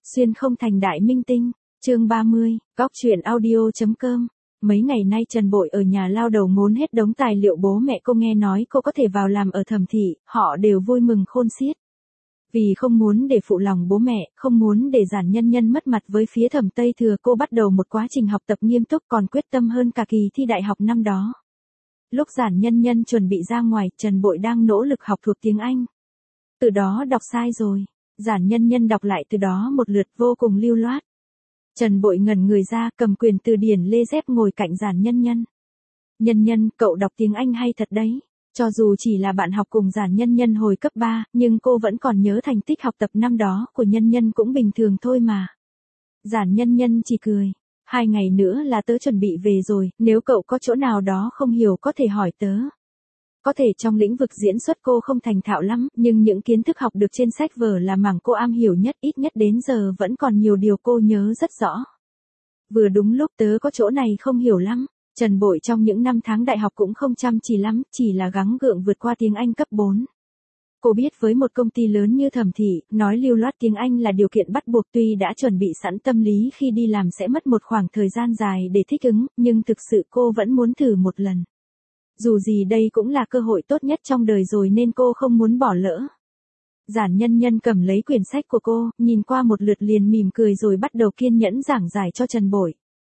Xuyên không thành đại minh tinh. Chương 30, góc truyện audio.com. Mấy ngày nay Trần Bội ở nhà lao đầu ngốn hết đống tài liệu, bố mẹ cô nghe nói cô có thể vào làm ở Thẩm thị, họ đều vui mừng khôn xiết. Vì không muốn để phụ lòng bố mẹ, không muốn để Giản Nhân Nhân mất mặt với phía Thẩm Tây Thừa, cô bắt đầu một quá trình học tập nghiêm túc, còn quyết tâm hơn cả kỳ thi đại học năm đó. Lúc Giản Nhân Nhân chuẩn bị ra ngoài, Trần Bội đang nỗ lực học thuộc tiếng Anh. Từ đó đọc sai rồi. Giản Nhân Nhân đọc lại từ đó một lượt vô cùng lưu loát. Trần Bội ngẩn người ra, cầm quyền từ điển lê dép ngồi cạnh Giản Nhân Nhân. Nhân Nhân, cậu đọc tiếng Anh hay thật đấy. Cho dù chỉ là bạn học cùng Giản Nhân Nhân hồi cấp 3, nhưng cô vẫn còn nhớ thành tích học tập năm đó của Nhân Nhân cũng bình thường thôi mà. Giản Nhân Nhân chỉ cười. 2 ngày nữa là tớ chuẩn bị về rồi, nếu cậu có chỗ nào đó không hiểu có thể hỏi tớ. Có thể trong lĩnh vực diễn xuất cô không thành thạo lắm, nhưng những kiến thức học được trên sách vở là mảng cô am hiểu nhất, ít nhất đến giờ vẫn còn nhiều điều cô nhớ rất rõ. Vừa đúng lúc tớ có chỗ này không hiểu lắm. Trần Bội trong những năm tháng đại học cũng không chăm chỉ lắm, chỉ là gắng gượng vượt qua tiếng Anh cấp 4. Cô biết với một công ty lớn như Thẩm thị, nói lưu loát tiếng Anh là điều kiện bắt buộc, tuy đã chuẩn bị sẵn tâm lý khi đi làm sẽ mất một khoảng thời gian dài để thích ứng, nhưng thực sự cô vẫn muốn thử một lần. Dù gì đây cũng là cơ hội tốt nhất trong đời rồi nên cô không muốn bỏ lỡ. Giản Nhân Nhân cầm lấy quyển sách của cô, nhìn qua một lượt liền mỉm cười rồi bắt đầu kiên nhẫn giảng giải cho Trần Bội.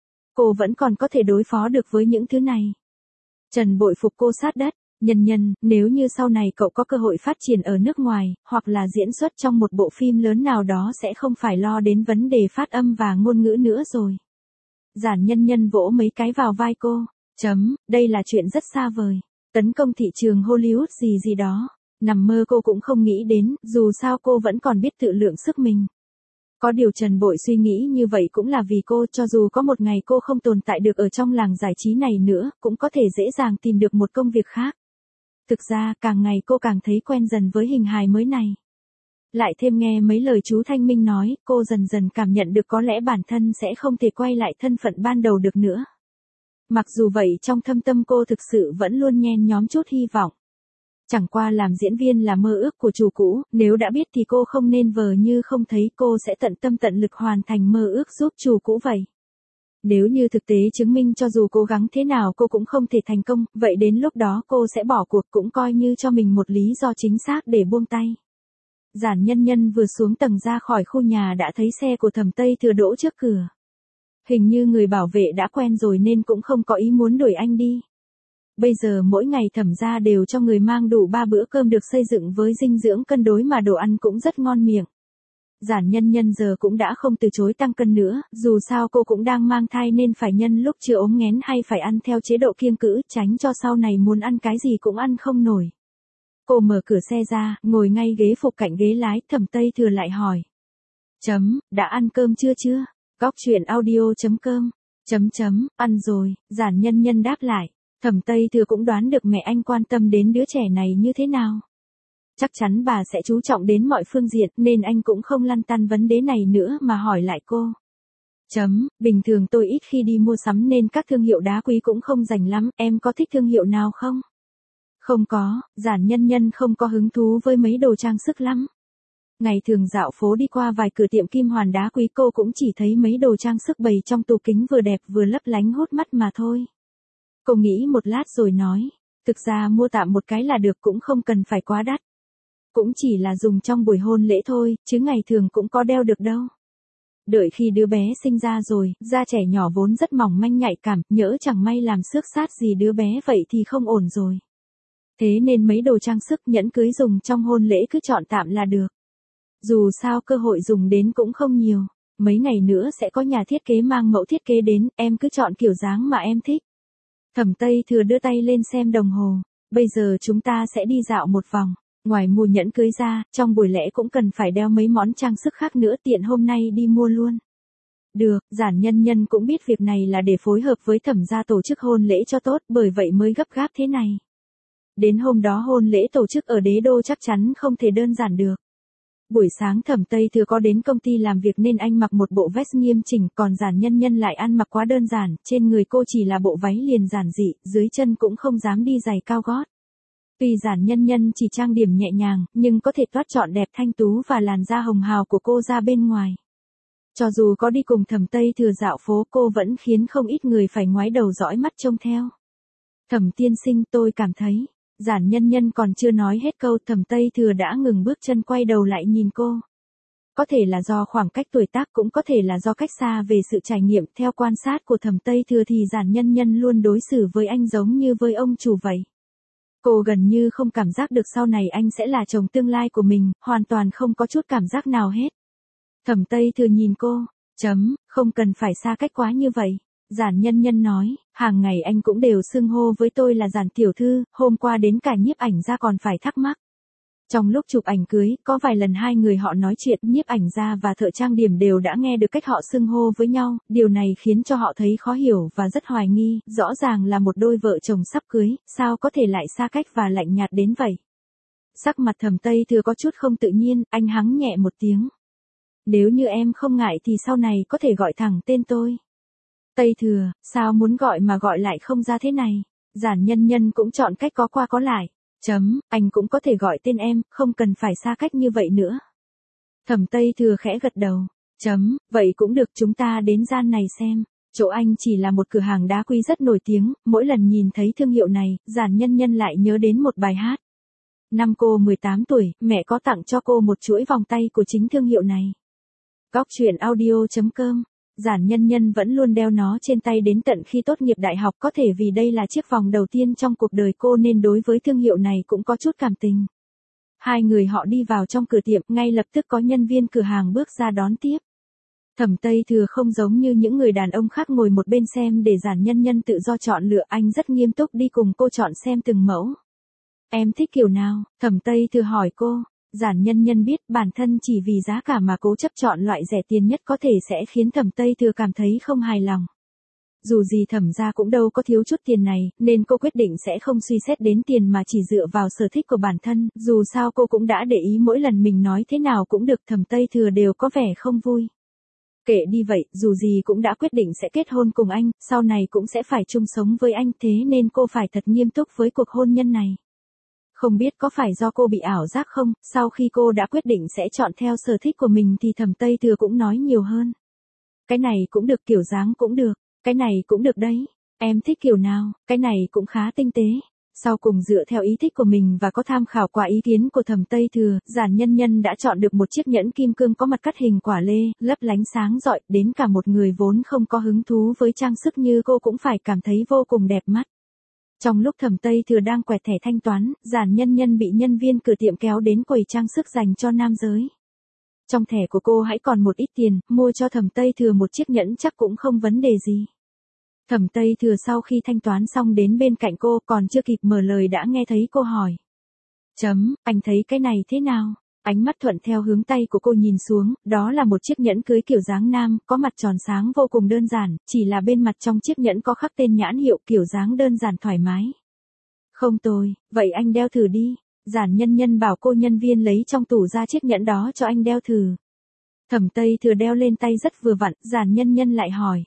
Cô vẫn còn có thể đối phó được với những thứ này. Trần Bội phục cô sát đất. Nhân Nhân, nếu như sau này cậu có cơ hội phát triển ở nước ngoài, hoặc là diễn xuất trong một bộ phim lớn nào đó sẽ không phải lo đến vấn đề phát âm và ngôn ngữ nữa rồi. Giản Nhân Nhân vỗ mấy cái vào vai cô. Đây là chuyện rất xa vời. Tấn công thị trường Hollywood gì gì đó. Nằm mơ cô cũng không nghĩ đến, dù sao cô vẫn còn biết tự lượng sức mình. Có điều Trần Bội suy nghĩ như vậy cũng là vì cô, cho dù có một ngày cô không tồn tại được ở trong làng giải trí này nữa, cũng có thể dễ dàng tìm được một công việc khác. Thực ra, càng ngày cô càng thấy quen dần với hình hài mới này. Lại thêm nghe mấy lời chú Thanh Minh nói, cô dần dần cảm nhận được có lẽ bản thân sẽ không thể quay lại thân phận ban đầu được nữa. Mặc dù vậy trong thâm tâm cô thực sự vẫn luôn nhen nhóm chút hy vọng. Chẳng qua làm diễn viên là mơ ước của chủ cũ, nếu đã biết thì cô không nên vờ như không thấy, cô sẽ tận tâm tận lực hoàn thành mơ ước giúp chủ cũ vậy. Nếu như thực tế chứng minh cho dù cố gắng thế nào cô cũng không thể thành công, vậy đến lúc đó cô sẽ bỏ cuộc, cũng coi như cho mình một lý do chính xác để buông tay. Giản Nhân Nhân vừa xuống tầng ra khỏi khu nhà đã thấy xe của Thẩm Tây Thừa đỗ trước cửa. Hình như người bảo vệ đã quen rồi nên cũng không có ý muốn đuổi anh đi. Bây giờ mỗi ngày Thẩm gia đều cho người mang đủ 3 bữa cơm được xây dựng với dinh dưỡng cân đối mà đồ ăn cũng rất ngon miệng. Giản Nhân Nhân giờ cũng đã không từ chối tăng cân nữa, dù sao cô cũng đang mang thai nên phải nhân lúc chưa ốm nghén hay phải ăn theo chế độ kiêng cữ, tránh cho sau này muốn ăn cái gì cũng ăn không nổi. Cô mở cửa xe ra, ngồi ngay ghế phụ cạnh ghế lái, Thẩm Tây Thừa lại hỏi. Đã ăn cơm chưa? Góc truyện audio.com. Ăn rồi, Giản Nhân Nhân đáp lại. Thẩm Tây Thừa cũng đoán được mẹ anh quan tâm đến đứa trẻ này như thế nào. Chắc chắn bà sẽ chú trọng đến mọi phương diện nên anh cũng không lăn tăn vấn đề này nữa mà hỏi lại cô. Bình thường tôi ít khi đi mua sắm nên các thương hiệu đá quý cũng không rành lắm, em có thích thương hiệu nào không? Không có, Giản Nhân Nhân không có hứng thú với mấy đồ trang sức lắm. Ngày thường dạo phố đi qua vài cửa tiệm kim hoàn đá quý cô cũng chỉ thấy mấy đồ trang sức bày trong tủ kính vừa đẹp vừa lấp lánh hút mắt mà thôi. Cô nghĩ một lát rồi nói, thực ra mua tạm một cái là được, cũng không cần phải quá đắt. Cũng chỉ là dùng trong buổi hôn lễ thôi, chứ ngày thường cũng có đeo được đâu. Đợi khi đứa bé sinh ra rồi, da trẻ nhỏ vốn rất mỏng manh nhạy cảm, nhỡ chẳng may làm xước sát gì đứa bé vậy thì không ổn rồi. Thế nên mấy đồ trang sức nhẫn cưới dùng trong hôn lễ cứ chọn tạm là được. Dù sao cơ hội dùng đến cũng không nhiều, mấy ngày nữa sẽ có nhà thiết kế mang mẫu thiết kế đến, em cứ chọn kiểu dáng mà em thích. Thẩm Tây Thừa đưa tay lên xem đồng hồ, bây giờ chúng ta sẽ đi dạo một vòng, ngoài mua nhẫn cưới ra, trong buổi lễ cũng cần phải đeo mấy món trang sức khác nữa, tiện hôm nay đi mua luôn. Được, Giản Nhân Nhân cũng biết việc này là để phối hợp với Thẩm gia tổ chức hôn lễ cho tốt, bởi vậy mới gấp gáp thế này. Đến hôm đó hôn lễ tổ chức ở Đế Đô chắc chắn không thể đơn giản được. Buổi sáng Thẩm Tây Thừa có đến công ty làm việc nên anh mặc một bộ vest nghiêm chỉnh, còn Giản Nhân Nhân lại ăn mặc quá đơn giản, trên người cô chỉ là bộ váy liền giản dị, dưới chân cũng không dám đi giày cao gót. Tuy Giản Nhân Nhân chỉ trang điểm nhẹ nhàng, nhưng có thể toát trọn đẹp thanh tú và làn da hồng hào của cô ra bên ngoài. Cho dù có đi cùng Thẩm Tây Thừa dạo phố cô vẫn khiến không ít người phải ngoái đầu dõi mắt trông theo. Thẩm tiên sinh, tôi cảm thấy, Giản Nhân Nhân còn chưa nói hết câu Thẩm Tây Thừa đã ngừng bước chân quay đầu lại nhìn cô. Có thể là do khoảng cách tuổi tác, cũng có thể là do cách xa về sự trải nghiệm. Theo quan sát của Thẩm Tây Thừa thì Giản Nhân Nhân luôn đối xử với anh giống như với ông chủ vậy. Cô gần như không cảm giác được sau này anh sẽ là chồng tương lai của mình, hoàn toàn không có chút cảm giác nào hết. Thẩm Tây Thừa nhìn cô, không cần phải xa cách quá như vậy. Giản Nhân Nhân nói, hàng ngày anh cũng đều xưng hô với tôi là Giản tiểu thư, hôm qua đến cả nhiếp ảnh gia còn phải thắc mắc. Trong lúc chụp ảnh cưới, có vài lần hai người họ nói chuyện, nhiếp ảnh gia và thợ trang điểm đều đã nghe được cách họ xưng hô với nhau, điều này khiến cho họ thấy khó hiểu và rất hoài nghi, rõ ràng là một đôi vợ chồng sắp cưới, sao có thể lại xa cách và lạnh nhạt đến vậy. Sắc mặt Thẩm Tây Thừa có chút không tự nhiên, anh hắng nhẹ một tiếng. Nếu như em không ngại thì sau này có thể gọi thẳng tên tôi. Tây Thừa, sao muốn gọi mà gọi lại không ra thế này? Giản Nhân Nhân cũng chọn cách có qua có lại. Anh cũng có thể gọi tên em, không cần phải xa cách như vậy nữa. Thẩm Tây Thừa khẽ gật đầu. Vậy cũng được, chúng ta đến gian này xem. Chỗ anh chỉ là một cửa hàng đá quý rất nổi tiếng, mỗi lần nhìn thấy thương hiệu này, Giản Nhân Nhân lại nhớ đến một bài hát. Năm cô 18 tuổi, mẹ có tặng cho cô một chuỗi vòng tay của chính thương hiệu này. Góc truyện audio.com. Giản Nhân Nhân vẫn luôn đeo nó trên tay đến tận khi tốt nghiệp đại học, có thể vì đây là chiếc vòng đầu tiên trong cuộc đời cô nên đối với thương hiệu này cũng có chút cảm tình. Hai người họ đi vào trong cửa tiệm, ngay lập tức có nhân viên cửa hàng bước ra đón tiếp. Thẩm Tây Thừa không giống như những người đàn ông khác ngồi một bên xem để Giản Nhân Nhân tự do chọn lựa, anh rất nghiêm túc đi cùng cô chọn xem từng mẫu. Em thích kiểu nào? Thẩm Tây Thừa hỏi cô. Giản Nhân Nhân biết bản thân chỉ vì giá cả mà cố chấp chọn loại rẻ tiền nhất có thể sẽ khiến Thẩm Tây Thừa cảm thấy không hài lòng. Dù gì Thẩm gia cũng đâu có thiếu chút tiền này, nên cô quyết định sẽ không suy xét đến tiền mà chỉ dựa vào sở thích của bản thân, dù sao cô cũng đã để ý mỗi lần mình nói thế nào cũng được Thẩm Tây Thừa đều có vẻ không vui. Kệ đi vậy, dù gì cũng đã quyết định sẽ kết hôn cùng anh, sau này cũng sẽ phải chung sống với anh, thế nên cô phải thật nghiêm túc với cuộc hôn nhân này. Không biết có phải do cô bị ảo giác không, sau khi cô đã quyết định sẽ chọn theo sở thích của mình thì Thẩm Tây Thừa cũng nói nhiều hơn. Cái này cũng được, kiểu dáng cũng được, cái này cũng được đấy, em thích kiểu nào, cái này cũng khá tinh tế. Sau cùng dựa theo ý thích của mình và có tham khảo qua ý kiến của Thẩm Tây Thừa, Giản Nhân Nhân đã chọn được một chiếc nhẫn kim cương có mặt cắt hình quả lê, lấp lánh sáng rọi, đến cả một người vốn không có hứng thú với trang sức như cô cũng phải cảm thấy vô cùng đẹp mắt. Trong lúc Thẩm Tây Thừa đang quẹt thẻ thanh toán, Giản Nhân Nhân bị nhân viên cửa tiệm kéo đến quầy trang sức dành cho nam giới. Trong thẻ của cô hãy còn một ít tiền, mua cho Thẩm Tây Thừa một chiếc nhẫn chắc cũng không vấn đề gì. Thẩm Tây Thừa sau khi thanh toán xong đến bên cạnh cô, còn chưa kịp mở lời đã nghe thấy cô hỏi. Anh thấy cái này thế nào? Ánh mắt thuận theo hướng tay của cô nhìn xuống, đó là một chiếc nhẫn cưới kiểu dáng nam, có mặt tròn sáng vô cùng đơn giản, chỉ là bên mặt trong chiếc nhẫn có khắc tên nhãn hiệu, kiểu dáng đơn giản thoải mái. Không tồi, vậy anh đeo thử đi. Giản Nhân Nhân bảo cô nhân viên lấy trong tủ ra chiếc nhẫn đó cho anh đeo thử. Thẩm Tây Thừa đeo lên tay rất vừa vặn, Giản Nhân Nhân lại hỏi.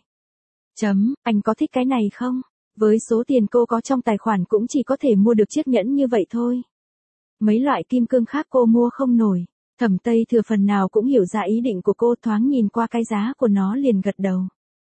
Anh có thích cái này không? Với số tiền cô có trong tài khoản cũng chỉ có thể mua được chiếc nhẫn như vậy thôi. Mấy loại kim cương khác cô mua không nổi. Thẩm Tây Thừa phần nào cũng hiểu ra ý định của cô, thoáng nhìn qua cái giá của nó liền gật đầu.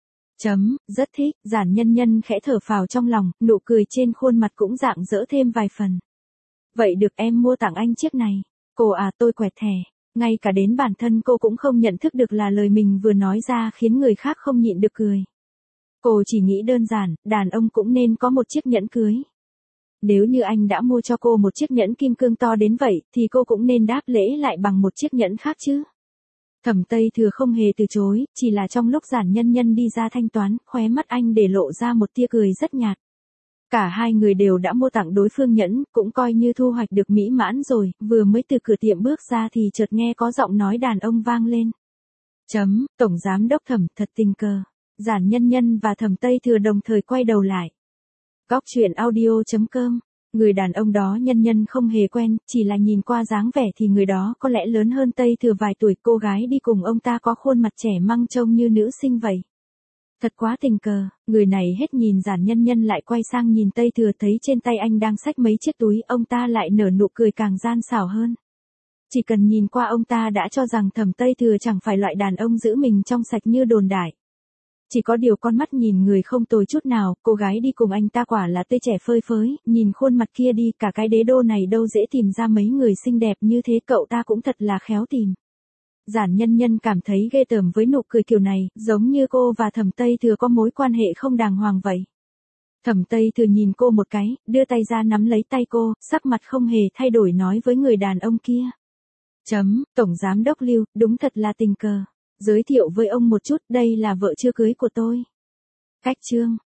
Rất thích. Giản Nhân Nhân khẽ thở phào trong lòng, nụ cười trên khuôn mặt cũng rạng rỡ thêm vài phần. Vậy được, em mua tặng anh chiếc này. Cô à, tôi quẹt thẻ. Ngay cả đến bản thân cô cũng không nhận thức được là lời mình vừa nói ra khiến người khác không nhịn được cười. Cô chỉ nghĩ đơn giản, đàn ông cũng nên có một chiếc nhẫn cưới. Nếu như anh đã mua cho cô một chiếc nhẫn kim cương to đến vậy, thì cô cũng nên đáp lễ lại bằng một chiếc nhẫn khác chứ. Thẩm Tây Thừa không hề từ chối, chỉ là trong lúc Giản Nhân Nhân đi ra thanh toán, khóe mắt anh để lộ ra một tia cười rất nhạt. Cả hai người đều đã mua tặng đối phương nhẫn, cũng coi như thu hoạch được mỹ mãn rồi, vừa mới từ cửa tiệm bước ra thì chợt nghe có giọng nói đàn ông vang lên. Tổng giám đốc Thẩm, thật tình cờ. Giản Nhân Nhân và Thẩm Tây Thừa đồng thời quay đầu lại. Góc truyện audio.com. Người đàn ông đó Nhân Nhân không hề quen, chỉ là nhìn qua dáng vẻ thì người đó có lẽ lớn hơn Tây Thừa vài tuổi, cô gái đi cùng ông ta có khuôn mặt trẻ măng trông như nữ sinh vậy. Thật quá tình cờ, người này hết nhìn Giản Nhân Nhân lại quay sang nhìn Tây Thừa, thấy trên tay anh đang xách mấy chiếc túi, ông ta lại nở nụ cười càng gian xảo hơn. Chỉ cần nhìn qua ông ta đã cho rằng Thẩm Tây Thừa chẳng phải loại đàn ông giữ mình trong sạch như đồn đại. Chỉ có điều con mắt nhìn người không tồi chút nào, cô gái đi cùng anh ta quả là tươi trẻ phơi phới, nhìn khuôn mặt kia đi, cả cái đế đô này đâu dễ tìm ra mấy người xinh đẹp như thế, cậu ta cũng thật là khéo tìm. Giản Nhân Nhân cảm thấy ghê tởm với nụ cười kiểu này, giống như cô và Thẩm Tây Thừa có mối quan hệ không đàng hoàng vậy. Thẩm Tây Thừa nhìn cô một cái, đưa tay ra nắm lấy tay cô, sắc mặt không hề thay đổi nói với người đàn ông kia. Tổng giám đốc Lưu, đúng thật là tình cờ. Giới thiệu với ông một chút, đây là vợ chưa cưới của tôi. Cách chương